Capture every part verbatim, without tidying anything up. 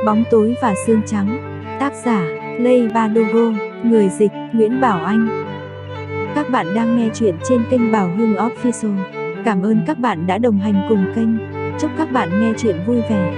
Bóng tối và xương trắng. Tác giả: Lay Badogo. Người dịch: Nguyễn Bảo Anh. Các bạn đang nghe chuyện trên kênh Bảo Hưng Official. Cảm ơn các bạn đã đồng hành cùng kênh. Chúc các bạn nghe chuyện vui vẻ.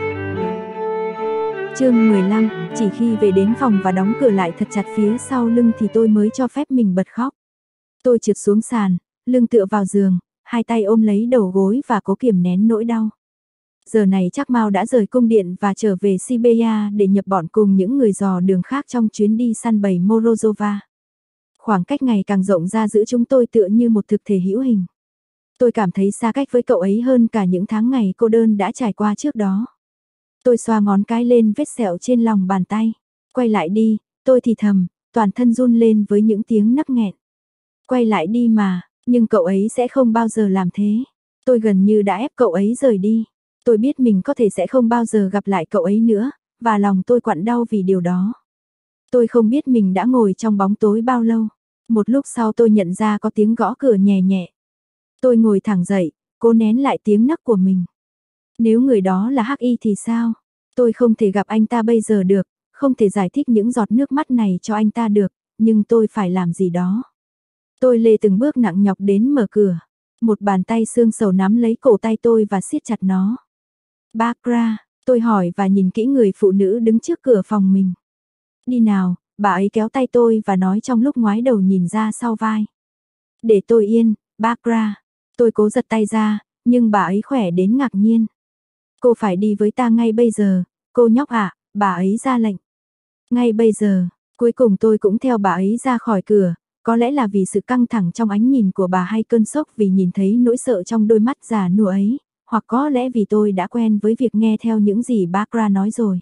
Chương mười lăm. Chỉ khi về đến phòng và đóng cửa lại thật chặt phía sau lưng thì tôi mới cho phép mình bật khóc. Tôi trượt xuống sàn, lưng tựa vào giường, hai tay ôm lấy đầu gối và cố kiềm nén nỗi đau. Giờ này chắc Mao đã rời cung điện và trở về Siberia để nhập bọn cùng những người dò đường khác trong chuyến đi săn bầy Morozova. Khoảng cách ngày càng rộng ra giữa chúng tôi tựa như một thực thể hữu hình. Tôi cảm thấy xa cách với cậu ấy hơn cả những tháng ngày cô đơn đã trải qua trước đó. Tôi xoa ngón cái lên vết sẹo trên lòng bàn tay. Quay lại đi, tôi thì thầm, toàn thân run lên với những tiếng nấc nghẹn. Quay lại đi mà, nhưng cậu ấy sẽ không bao giờ làm thế. Tôi gần như đã ép cậu ấy rời đi. Tôi biết mình có thể sẽ không bao giờ gặp lại cậu ấy nữa, và lòng tôi quặn đau vì điều đó. Tôi không biết mình đã ngồi trong bóng tối bao lâu. Một lúc sau tôi nhận ra có tiếng gõ cửa nhẹ nhẹ. Tôi ngồi thẳng dậy, cố nén lại tiếng nấc của mình. Nếu người đó là Hắc Y thì sao? Tôi không thể gặp anh ta bây giờ được, không thể giải thích những giọt nước mắt này cho anh ta được, nhưng tôi phải làm gì đó. Tôi lê từng bước nặng nhọc đến mở cửa. Một bàn tay xương sầu nắm lấy cổ tay tôi và siết chặt nó. Barbara, tôi hỏi và nhìn kỹ người phụ nữ đứng trước cửa phòng mình. Đi nào, bà ấy kéo tay tôi và nói trong lúc ngoái đầu nhìn ra sau vai. Để tôi yên, Barbara. Tôi cố giật tay ra, nhưng bà ấy khỏe đến ngạc nhiên. Cô phải đi với ta ngay bây giờ, cô nhóc ạ, bà ấy ra lệnh. Ngay bây giờ, cuối cùng tôi cũng theo bà ấy ra khỏi cửa. Có lẽ là vì sự căng thẳng trong ánh nhìn của bà hay cơn sốc vì nhìn thấy nỗi sợ trong đôi mắt già nua ấy, hoặc có lẽ vì tôi đã quen với việc nghe theo những gì Barbara nói rồi.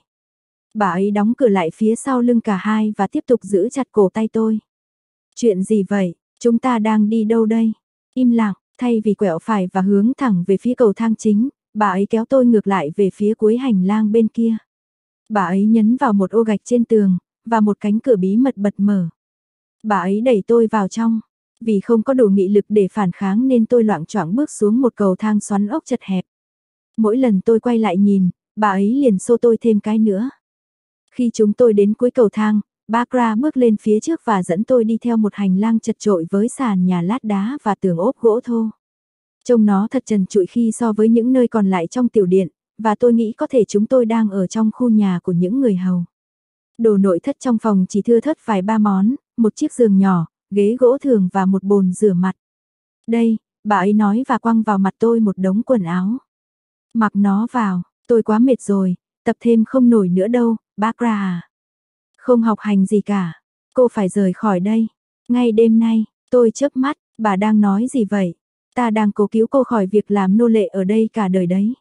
Bà ấy đóng cửa lại phía sau lưng cả hai và tiếp tục giữ chặt cổ tay tôi. Chuyện gì vậy? Chúng ta đang đi đâu đây? Im lặng, thay vì quẹo phải và hướng thẳng về phía cầu thang chính, bà ấy kéo tôi ngược lại về phía cuối hành lang bên kia. Bà ấy nhấn vào một ô gạch trên tường, và một cánh cửa bí mật bật mở. Bà ấy đẩy tôi vào trong. Vì không có đủ nghị lực để phản kháng nên tôi loạng choạng bước xuống một cầu thang xoắn ốc chật hẹp. Mỗi lần tôi quay lại nhìn, bà ấy liền xô tôi thêm cái nữa. Khi chúng tôi đến cuối cầu thang, Barbara bước lên phía trước và dẫn tôi đi theo một hành lang chật chội với sàn nhà lát đá và tường ốp gỗ thô. Trông nó thật trần trụi khi so với những nơi còn lại trong tiểu điện, và tôi nghĩ có thể chúng tôi đang ở trong khu nhà của những người hầu. Đồ nội thất trong phòng chỉ thưa thớt vài ba món, một chiếc giường nhỏ, ghế gỗ thường và một bồn rửa mặt. Đây, bà ấy nói và quăng vào mặt tôi một đống quần áo. Mặc nó vào, tôi quá mệt rồi, tập thêm không nổi nữa đâu, Barbara à. Không học hành gì cả, cô phải rời khỏi đây. Ngay đêm nay, tôi chớp mắt, bà đang nói gì vậy? Ta đang cố cứu cô khỏi việc làm nô lệ ở đây cả đời đấy.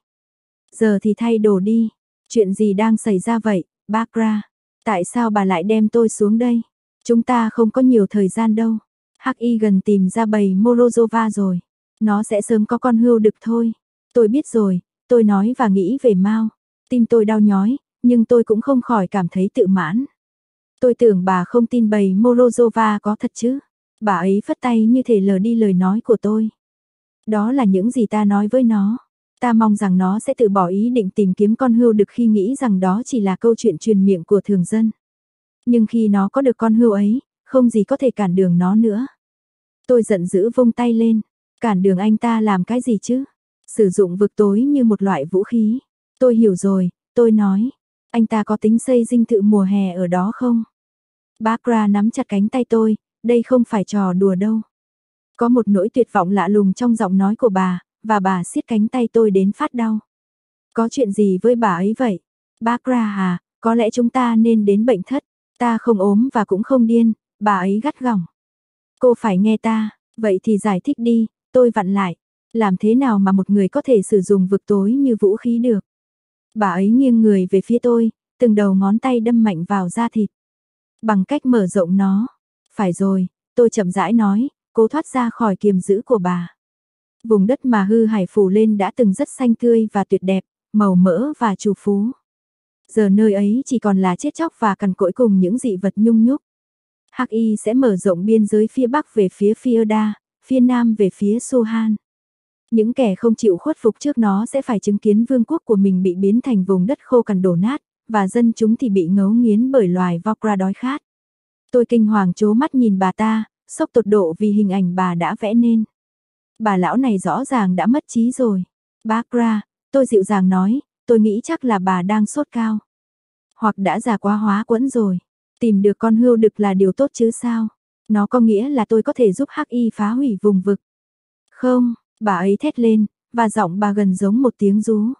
Giờ thì thay đồ đi. Chuyện gì đang xảy ra vậy, Barbara? Tại sao bà lại đem tôi xuống đây? Chúng ta không có nhiều thời gian đâu. Hắc Y gần tìm ra bầy Morozova rồi. Nó sẽ sớm có con hươu đực thôi. Tôi biết rồi, tôi nói và nghĩ về Mao. Tim tôi đau nhói, nhưng tôi cũng không khỏi cảm thấy tự mãn. Tôi tưởng bà không tin bầy Morozova có thật chứ. Bà ấy phất tay như thể lờ đi lời nói của tôi. Đó là những gì ta nói với nó. Ta mong rằng nó sẽ từ bỏ ý định tìm kiếm con hươu đực khi nghĩ rằng đó chỉ là câu chuyện truyền miệng của thường dân. Nhưng khi nó có được con hươu ấy, không gì có thể cản đường nó nữa. Tôi giận dữ vung tay lên. Cản đường anh ta làm cái gì chứ? Sử dụng vực tối như một loại vũ khí. Tôi hiểu rồi, tôi nói. Anh ta có tính xây dinh thự mùa hè ở đó không? Barbara nắm chặt cánh tay tôi, đây không phải trò đùa đâu. Có một nỗi tuyệt vọng lạ lùng trong giọng nói của bà, và bà siết cánh tay tôi đến phát đau. Có chuyện gì với bà ấy vậy? Barbara à, có lẽ chúng ta nên đến bệnh thất. Ta không ốm và cũng không điên, bà ấy gắt gỏng. Cô phải nghe ta, vậy thì giải thích đi, tôi vặn lại. Làm thế nào mà một người có thể sử dụng vực tối như vũ khí được? Bà ấy nghiêng người về phía tôi, từng đầu ngón tay đâm mạnh vào da thịt. Bằng cách mở rộng nó. Phải rồi, tôi chậm rãi nói, cố thoát ra khỏi kiềm giữ của bà. Vùng đất mà Hư Hải phủ lên đã từng rất xanh tươi và tuyệt đẹp, màu mỡ và trù phú. Giờ nơi ấy chỉ còn là chết chóc và cằn cỗi cùng những dị vật nhung nhúc. Hắc Y sẽ mở rộng biên giới phía bắc về phía Fierda, phía nam về phía Sohan. Những kẻ không chịu khuất phục trước nó sẽ phải chứng kiến vương quốc của mình bị biến thành vùng đất khô cằn đổ nát, và dân chúng thì bị ngấu nghiến bởi loài Vokra đói khát. Tôi kinh hoàng trố mắt nhìn bà ta, sốc tột độ vì hình ảnh bà đã vẽ nên. Bà lão này rõ ràng đã mất trí rồi. Bác Ra, tôi dịu dàng nói, tôi nghĩ chắc là bà đang sốt cao. Hoặc đã già quá hóa quẫn rồi. Tìm được con hươu đực là điều tốt chứ sao? Nó có nghĩa là tôi có thể giúp Hắc Y phá hủy vùng vực. Không, bà ấy thét lên, và giọng bà gần giống một tiếng rú.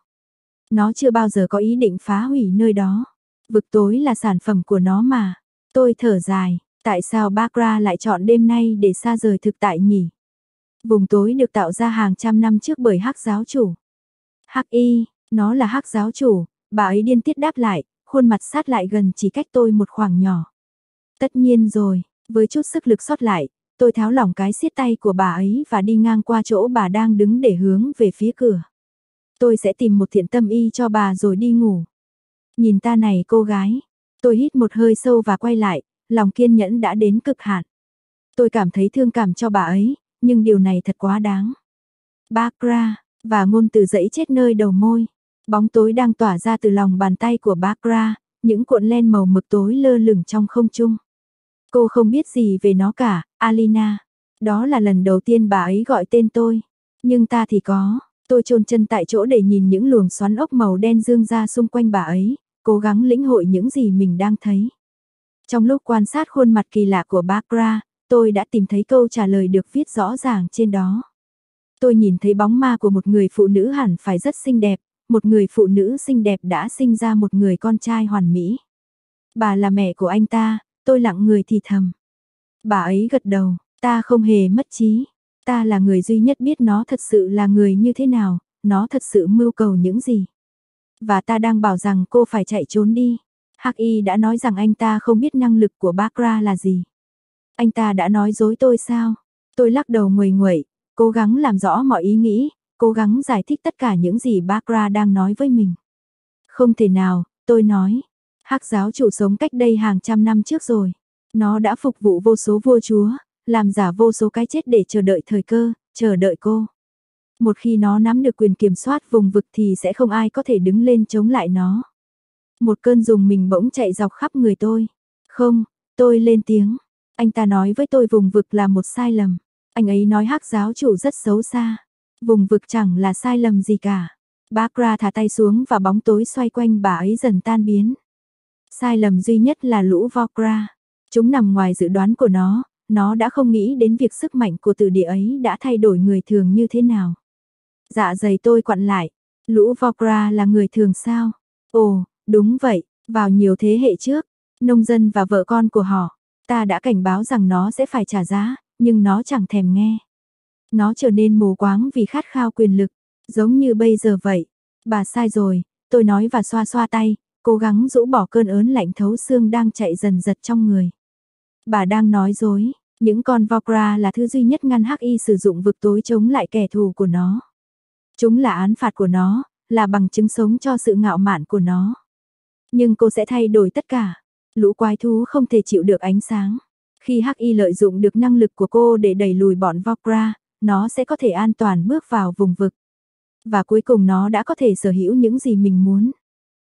Nó chưa bao giờ có ý định phá hủy nơi đó. Vực tối là sản phẩm của nó mà. Tôi thở dài, tại sao bác Ra lại chọn đêm nay để xa rời thực tại nhỉ? Vùng tối được tạo ra hàng trăm năm trước bởi Hắc giáo chủ. Hắc Y, nó là Hắc giáo chủ, bà ấy điên tiết đáp lại, khuôn mặt sát lại gần chỉ cách tôi một khoảng nhỏ. Tất nhiên rồi, với chút sức lực sót lại, tôi tháo lỏng cái siết tay của bà ấy và đi ngang qua chỗ bà đang đứng để hướng về phía cửa. Tôi sẽ tìm một thiện tâm y cho bà rồi đi ngủ. Nhìn ta này cô gái. Tôi hít một hơi sâu và quay lại, lòng kiên nhẫn đã đến cực hạn. Tôi cảm thấy thương cảm cho bà ấy, nhưng điều này thật quá đáng. Bác Ra, và ngôn từ dẫy chết nơi đầu môi. Bóng tối đang tỏa ra từ lòng bàn tay của bác Ra, những cuộn len màu mực tối lơ lửng trong không trung. Cô không biết gì về nó cả, Alina. Đó là lần đầu tiên bà ấy gọi tên tôi. Nhưng ta thì có. Tôi chôn chân tại chỗ để nhìn những luồng xoắn ốc màu đen dương ra xung quanh bà ấy, cố gắng lĩnh hội những gì mình đang thấy. Trong lúc quan sát khuôn mặt kỳ lạ của bác Ra, tôi đã tìm thấy câu trả lời được viết rõ ràng trên đó. Tôi nhìn thấy bóng ma của một người phụ nữ hẳn phải rất xinh đẹp, một người phụ nữ xinh đẹp đã sinh ra một người con trai hoàn mỹ. Bà là mẹ của anh ta, tôi lặng người thì thầm. Bà ấy gật đầu, ta không hề mất trí. Ta là người duy nhất biết nó thật sự là người như thế nào, nó thật sự mưu cầu những gì. Và ta đang bảo rằng cô phải chạy trốn đi. Hắc Y đã nói rằng anh ta không biết năng lực của bác Ra là gì. Anh ta đã nói dối tôi sao? Tôi lắc đầu nguầy nguậy, cố gắng làm rõ mọi ý nghĩ, cố gắng giải thích tất cả những gì bác Ra đang nói với mình. Không thể nào, tôi nói. Hắc giáo chủ sống cách đây hàng trăm năm trước rồi. Nó đã phục vụ vô số vua chúa, làm giả vô số cái chết để chờ đợi thời cơ, chờ đợi cô. Một khi nó nắm được quyền kiểm soát vùng vực thì sẽ không ai có thể đứng lên chống lại nó. Một cơn rùng mình bỗng chạy dọc khắp người tôi. Không, tôi lên tiếng. Anh ta nói với tôi vùng vực là một sai lầm. Anh ấy nói Hắc giáo chủ rất xấu xa. Vùng vực chẳng là sai lầm gì cả. Bác Ra thả tay xuống và bóng tối xoay quanh bà ấy dần tan biến. Sai lầm duy nhất là lũ Vokra. Chúng nằm ngoài dự đoán của nó. Nó đã không nghĩ đến việc sức mạnh của từ địa ấy đã thay đổi người thường như thế nào. Dạ dày tôi quặn lại. Lũ Vokra là người thường sao? Ồ, đúng vậy. Vào nhiều thế hệ trước, nông dân và vợ con của họ, ta đã cảnh báo rằng nó sẽ phải trả giá, nhưng nó chẳng thèm nghe. Nó trở nên mù quáng vì khát khao quyền lực, giống như bây giờ vậy. Bà sai rồi, tôi nói và xoa xoa tay, cố gắng rũ bỏ cơn ớn lạnh thấu xương đang chạy dần dật trong người. Bà đang nói dối, những con Vokra là thứ duy nhất ngăn Hắc Y sử dụng vực tối chống lại kẻ thù của nó. Chúng là án phạt của nó, là bằng chứng sống cho sự ngạo mạn của nó. Nhưng cô sẽ thay đổi tất cả. Lũ quái thú không thể chịu được ánh sáng. Khi Hắc Y lợi dụng được năng lực của cô để đẩy lùi bọn Vokra, nó sẽ có thể an toàn bước vào vùng vực. Và cuối cùng nó đã có thể sở hữu những gì mình muốn.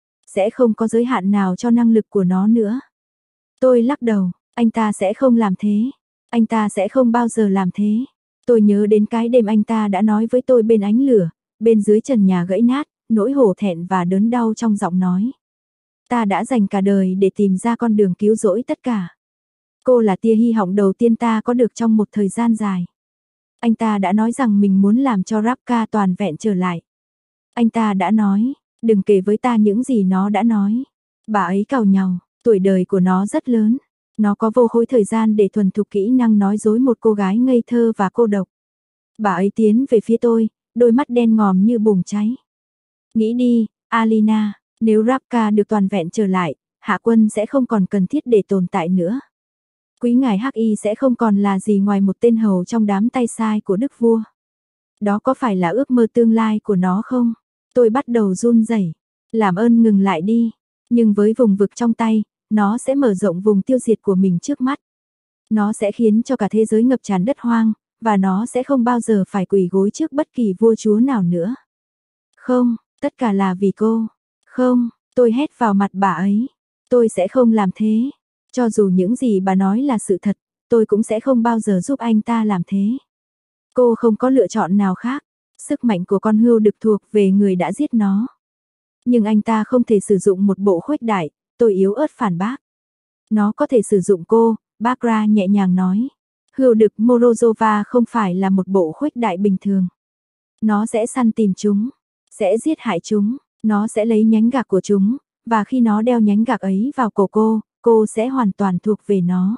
Sẽ không có giới hạn nào cho năng lực của nó nữa. Tôi lắc đầu, anh ta sẽ không làm thế. Anh ta sẽ không bao giờ làm thế. Tôi nhớ đến cái đêm anh ta đã nói với tôi bên ánh lửa, bên dưới trần nhà gãy nát, nỗi hổ thẹn và đớn đau trong giọng nói. Ta đã dành cả đời để tìm ra con đường cứu rỗi tất cả. Cô là tia hy vọng đầu tiên ta có được trong một thời gian dài. Anh ta đã nói rằng mình muốn làm cho Ravka toàn vẹn trở lại. Anh ta đã nói, đừng kể với ta những gì nó đã nói. Bà ấy càu nhàu, tuổi đời của nó rất lớn. Nó có vô khối thời gian để thuần thục kỹ năng nói dối một cô gái ngây thơ và cô độc. Bà ấy tiến về phía tôi, đôi mắt đen ngòm như bùng cháy. Nghĩ đi, Alina, nếu Ravka được toàn vẹn trở lại, Hạ quân sẽ không còn cần thiết để tồn tại nữa. Quý ngài Hắc Y sẽ không còn là gì ngoài một tên hầu trong đám tay sai của đức vua. Đó có phải là ước mơ tương lai của nó không? Tôi bắt đầu run rẩy. Làm ơn ngừng lại đi. Nhưng với vùng vực trong tay, nó sẽ mở rộng vùng tiêu diệt của mình trước mắt. Nó sẽ khiến cho cả thế giới ngập tràn đất hoang, và nó sẽ không bao giờ phải quỳ gối trước bất kỳ vua chúa nào nữa. Không, tất cả là vì cô. Không, Tôi hét vào mặt bà ấy. Tôi sẽ không làm thế. Cho dù những gì bà nói là sự thật, tôi cũng sẽ không bao giờ giúp anh ta làm thế. Cô không có lựa chọn nào khác. Sức mạnh của con hươu đực thuộc về người đã giết nó. Nhưng anh ta không thể sử dụng một bộ khuếch đại, tôi yếu ớt phản bác. Nó có thể sử dụng cô, Bagra nhẹ nhàng nói. Hươu đực Morozova không phải là một bộ khuếch đại bình thường. Nó sẽ săn tìm chúng, sẽ giết hại chúng, nó sẽ lấy nhánh gạc của chúng, và khi nó đeo nhánh gạc ấy vào cổ cô, cô sẽ hoàn toàn thuộc về nó.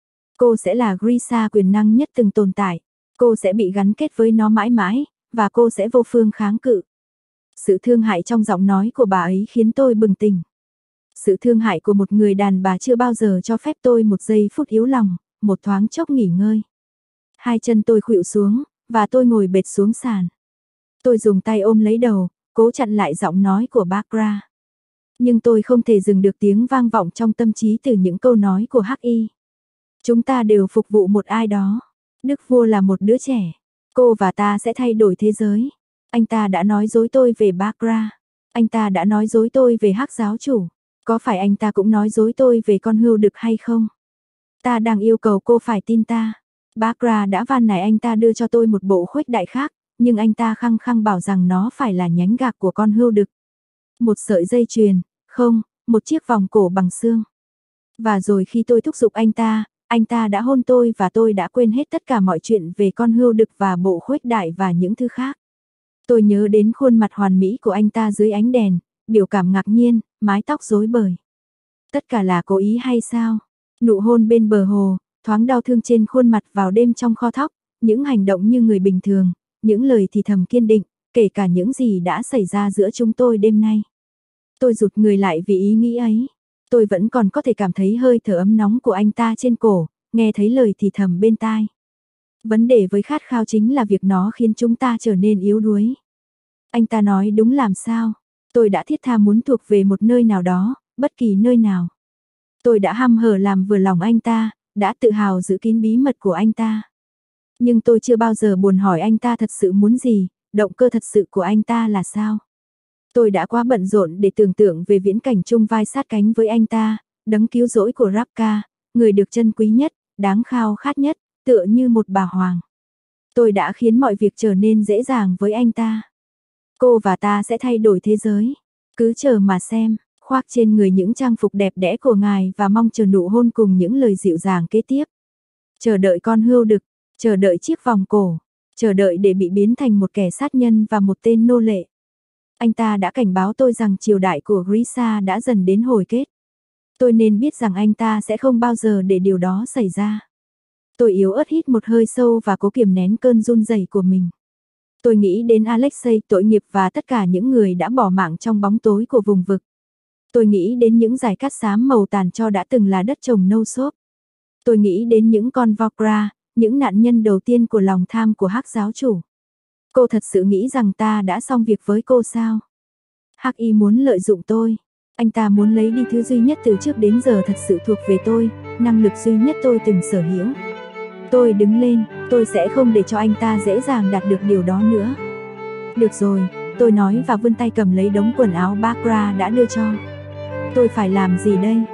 Cô sẽ là Grisha quyền năng nhất từng tồn tại, cô sẽ bị gắn kết với nó mãi mãi, và cô sẽ vô phương kháng cự. Sự thương hại trong giọng nói của bà ấy khiến tôi bừng tỉnh. Sự thương hại của một người đàn bà chưa bao giờ cho phép tôi một giây phút yếu lòng, một thoáng chốc nghỉ ngơi. Hai chân tôi khuỵu xuống, và tôi ngồi bệt xuống sàn. Tôi dùng tay ôm lấy đầu, cố chặn lại giọng nói của Bagra. Nhưng tôi không thể dừng được tiếng vang vọng trong tâm trí từ những câu nói của Hắc Y. Chúng ta đều phục vụ một ai đó. Đức vua là một đứa trẻ. Cô và ta sẽ thay đổi thế giới. Anh ta đã nói dối tôi về Bagra. Anh ta đã nói dối tôi về Hắc giáo chủ. Có phải anh ta cũng nói dối tôi về con hươu đực hay không? Ta đang yêu cầu cô phải tin ta. Bagra đã van nài anh ta đưa cho tôi một bộ khuếch đại khác, nhưng anh ta khăng khăng bảo rằng nó phải là nhánh gạc của con hươu đực. Một sợi dây chuyền, không, một chiếc vòng cổ bằng xương. Và rồi khi tôi thúc giục anh ta, anh ta đã hôn tôi và tôi đã quên hết tất cả mọi chuyện về con hươu đực và bộ khuếch đại và những thứ khác. Tôi nhớ đến khuôn mặt hoàn mỹ của anh ta dưới ánh đèn, biểu cảm ngạc nhiên, mái tóc rối bời. Tất cả là cố ý hay sao? Nụ hôn bên bờ hồ, thoáng đau thương trên khuôn mặt vào đêm trong kho thóc, những hành động như người bình thường, những lời thì thầm kiên định, kể cả những gì đã xảy ra giữa chúng tôi đêm nay. Tôi rụt người lại vì ý nghĩ ấy. Tôi vẫn còn có thể cảm thấy hơi thở ấm nóng của anh ta trên cổ, nghe thấy lời thì thầm bên tai. Vấn đề với khát khao chính là việc nó khiến chúng ta trở nên yếu đuối. Anh ta nói đúng làm sao? Tôi đã thiết tha muốn thuộc về một nơi nào đó, bất kỳ nơi nào. Tôi đã hăm hở làm vừa lòng anh ta, đã tự hào giữ kín bí mật của anh ta. Nhưng tôi chưa bao giờ buồn hỏi anh ta thật sự muốn gì, động cơ thật sự của anh ta là sao. Tôi đã quá bận rộn để tưởng tượng về viễn cảnh chung vai sát cánh với anh ta, đấng cứu rỗi của Rapka, người được trân quý nhất, đáng khao khát nhất, tựa như một bà hoàng. Tôi đã khiến mọi việc trở nên dễ dàng với anh ta. Cô và ta sẽ thay đổi thế giới. Cứ chờ mà xem, khoác trên người những trang phục đẹp đẽ của ngài và mong chờ nụ hôn cùng những lời dịu dàng kế tiếp. Chờ đợi con hươu đực, chờ đợi chiếc vòng cổ, chờ đợi để bị biến thành một kẻ sát nhân và một tên nô lệ. Anh ta đã cảnh báo tôi rằng triều đại của Grisha đã dần đến hồi kết. Tôi nên biết rằng anh ta sẽ không bao giờ để điều đó xảy ra. Tôi yếu ớt hít một hơi sâu và cố kiềm nén cơn run rẩy của mình. Tôi nghĩ đến Alexei tội nghiệp và tất cả những người đã bỏ mạng trong bóng tối của vùng vực. Tôi nghĩ đến những dải cát xám màu tàn tro đã từng là đất trồng nâu xốp. Tôi nghĩ đến những con Vokra, những nạn nhân đầu tiên của lòng tham của Hắc giáo chủ. Cô thật sự nghĩ rằng ta đã xong việc với cô sao? Hắc Y muốn lợi dụng tôi. Anh ta muốn lấy đi thứ duy nhất từ trước đến giờ thật sự thuộc về tôi, năng lực duy nhất tôi từng sở hữu. Tôi đứng lên, tôi sẽ không để cho anh ta dễ dàng đạt được điều đó nữa. Được rồi, tôi nói và vươn tay cầm lấy đống quần áo Bagra đã đưa cho. Tôi phải làm gì đây?